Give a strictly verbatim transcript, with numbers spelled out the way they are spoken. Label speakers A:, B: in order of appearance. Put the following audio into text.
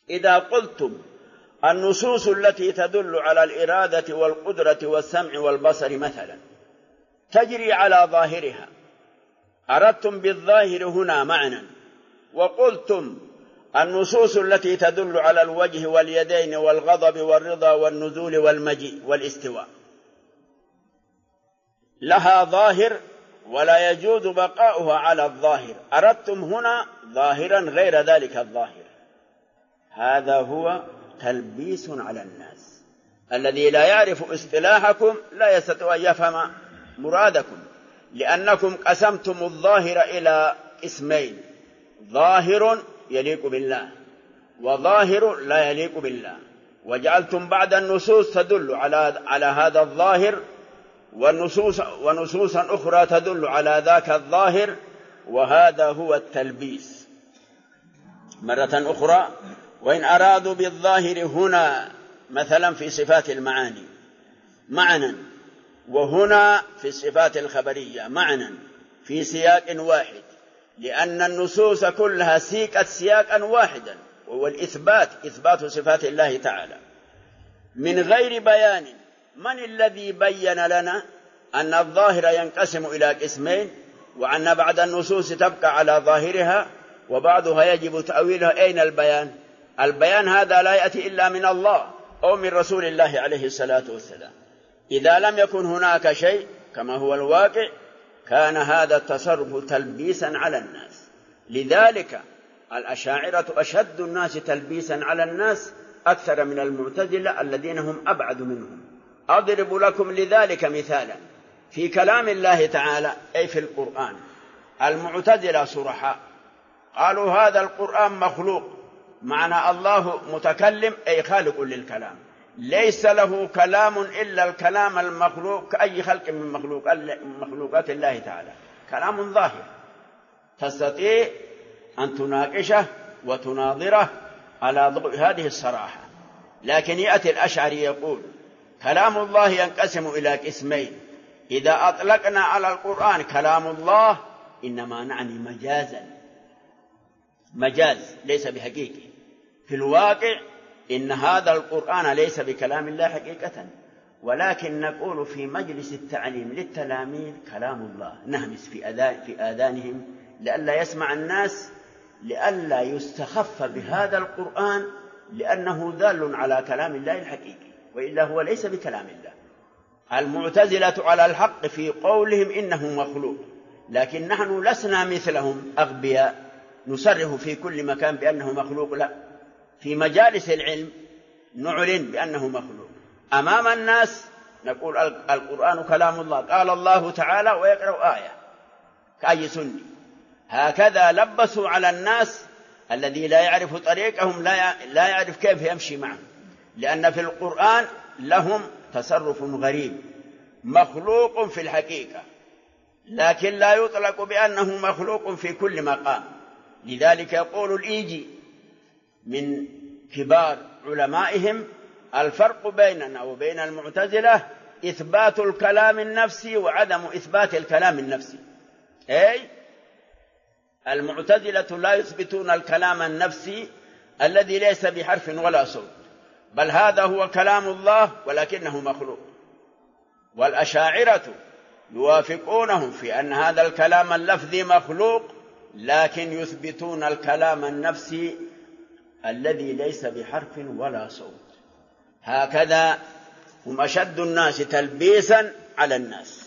A: إذا قلتم النصوص التي تدل على الإرادة والقدرة والسمع والبصر مثلا تجري على ظاهرها، أردتم بالظاهر هنا معنى، وقلتم النصوص التي تدل على الوجه واليدين والغضب والرضا والنزول والمجيء والاستواء لها ظاهر ولا يجوز بقاؤها على الظاهر، أردتم هنا ظاهرا غير ذلك الظاهر. هذا هو تلبيس على الناس. الذي لا يعرف اصطلاحكم لا يستطيع أن يفهم مرادكم، لأنكم قسمتم الظاهر إلى اسمين: ظاهر يليق بالله وظاهر لا يليق بالله، وجعلتم بعد النصوص تدل على على هذا الظاهر والنصوص ونصوصا أخرى تدل على ذاك الظاهر، وهذا هو التلبيس. مرة أخرى، وإن أرادوا بالظاهر هنا مثلا في صفات المعاني معنى، وهنا في الصفات الخبرية معنى في سياق واحد، لأن النصوص كلها سيقت سياقا واحدا، وهو الإثبات، إثبات صفات الله تعالى من غير بيان. من الذي بين لنا أن الظاهر ينقسم إلى قسمين، وأن بعد النصوص تبقى على ظاهرها وبعضها يجب تأويلها؟ أين البيان؟ البيان هذا لا يأتي إلا من الله أو من رسول الله عليه الصلاة والسلام. إذا لم يكن هناك شيء كما هو الواقع كان هذا التصرف تلبيسا على الناس. لذلك الأشاعرة أشد الناس تلبيسا على الناس أكثر من المعتزلة الذين هم أبعد منهم. أضرب لكم لذلك مثالا في كلام الله تعالى أي في القرآن. المعتزلة صرحاء قالوا هذا القرآن مخلوق، معنى الله متكلم أي خالق للكلام، ليس له كلام إلا الكلام المخلوق كأي خلق من مخلوق مخلوقات الله تعالى، كلام ظاهر تستطيع أن تناقشه وتناظره على ضوء هذه الصراحة. لكن يأتي الأشعري يقول كلام الله ينقسم إلى قسمين، إذا أطلقنا على القرآن كلام الله إنما نعني مجازا، مجاز ليس بحقيقي. في الواقع إن هذا القرآن ليس بكلام الله حقيقة، ولكن نقول في مجلس التعليم للتلاميذ كلام الله، نهمس في آذان في آذانهم لئلا يسمع الناس، لئلا يستخف بهذا القرآن لأنه دال على كلام الله الحقيقي، وإلا هو ليس بكلام الله. المعتزلة على الحق في قولهم إنه مخلوق، لكن نحن لسنا مثلهم أغبياء نصرح في كل مكان بأنه مخلوق، لا، في مجالس العلم نعلن بأنه مخلوق، أمام الناس نقول القرآن كلام الله، قال الله تعالى، ويقرأ آية كأي سني. هكذا لبسوا على الناس الذي لا يعرف طريقهم، لا يعرف كيف يمشي معهم، لأن في القرآن لهم تصرف غريب مخلوق في الحقيقة، لكن لا يطلق بأنه مخلوق في كل مقام. لذلك يقول الإيجي من كبار علمائهم الفرق بيننا وبين المعتزلة إثبات الكلام النفسي وعدم إثبات الكلام النفسي. أي المعتزلة لا يثبتون الكلام النفسي الذي ليس بحرف ولا صوت، بل هذا هو كلام الله ولكنه مخلوق. والأشاعرة يوافقونهم في أن هذا الكلام اللفظي مخلوق، لكن يثبتون الكلام النفسي الذي ليس بحرف ولا صوت. هكذا هم أشد الناس تلبيسا على الناس.